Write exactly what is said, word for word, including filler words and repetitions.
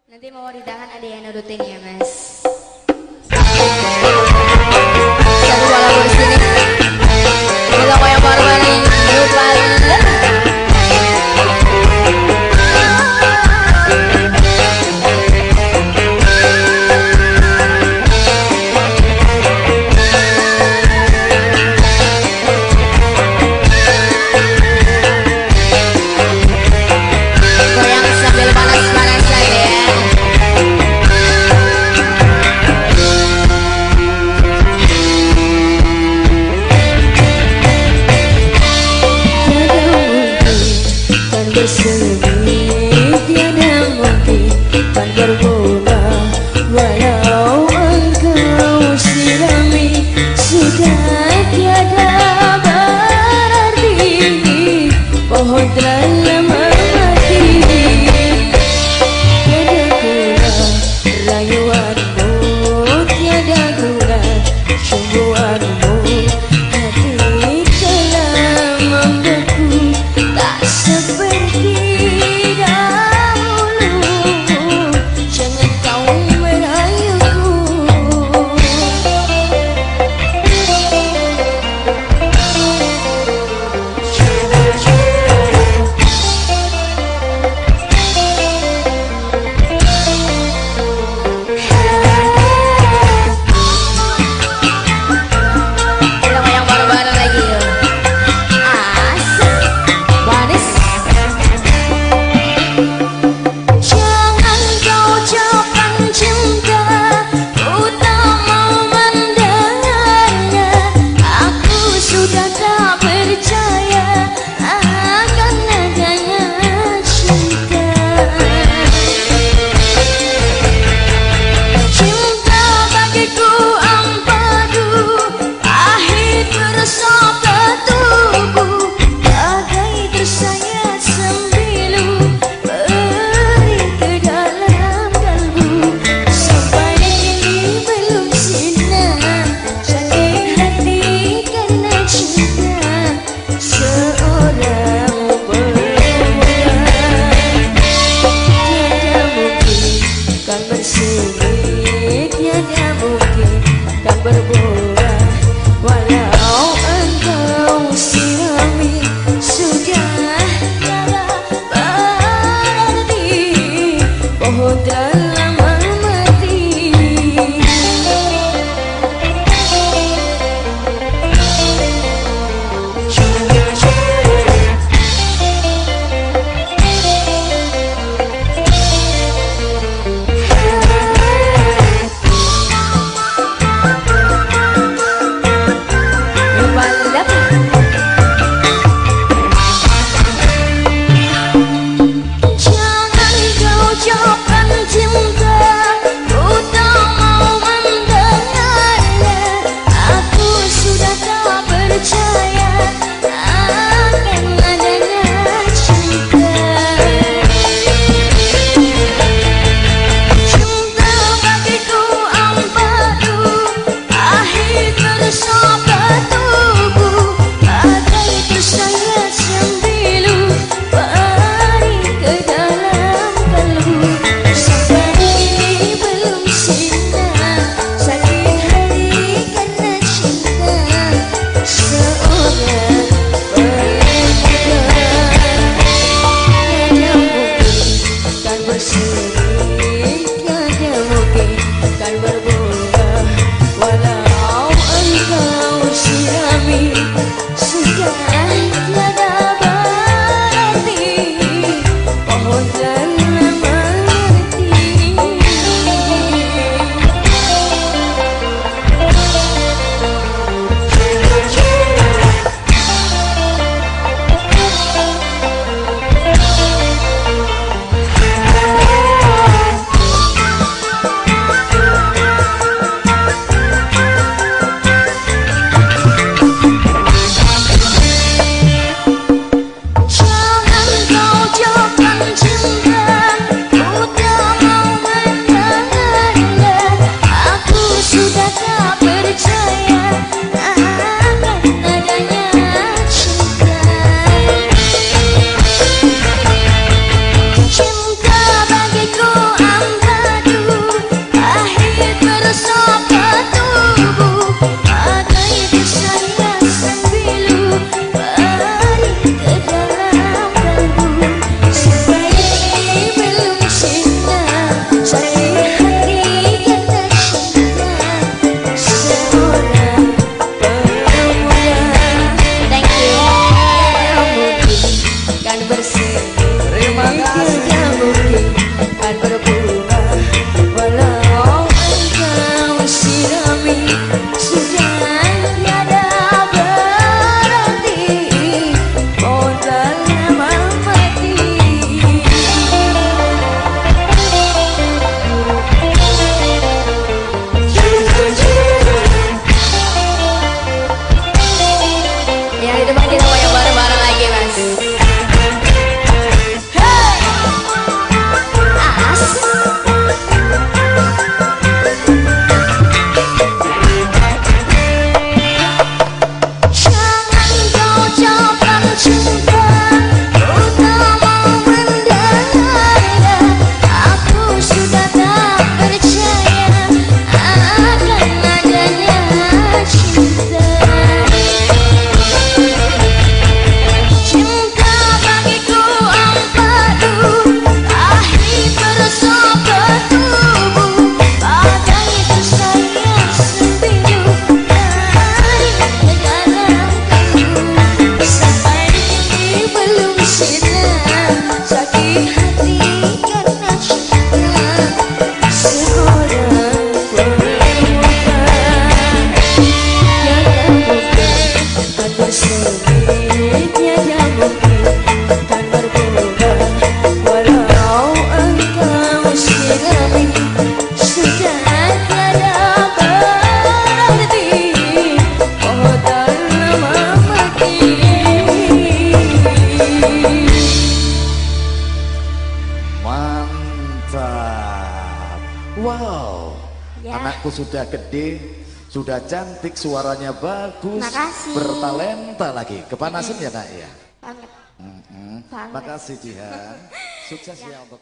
Nanti mau ridahan ada yang nurutin ya mas. Satu bola di sini. Kalau yang baru ini lupa. Bersemi tiada mungkin kan bermula, walau engkau sirami sudah tiada berarti. Pohon telah mati, tiada guna rayuanmu, tiada guna sungguhanmu. Hati telah membeku tak seperti kan bersih. Terima kasih. Tidak mungkin kan berbunga walau engkau sirami sudah tiada berarti modal mati. Yang di depan kita goyang bareng-bareng lagi mas. Mantap. Wow, Ya. anakku sudah gede, sudah cantik, suaranya bagus, Makasih. bertalenta lagi. Kepanasan ya nak ya? Banget. Mm-mm. Banget. Makasih Jihan. Sukses ya untuk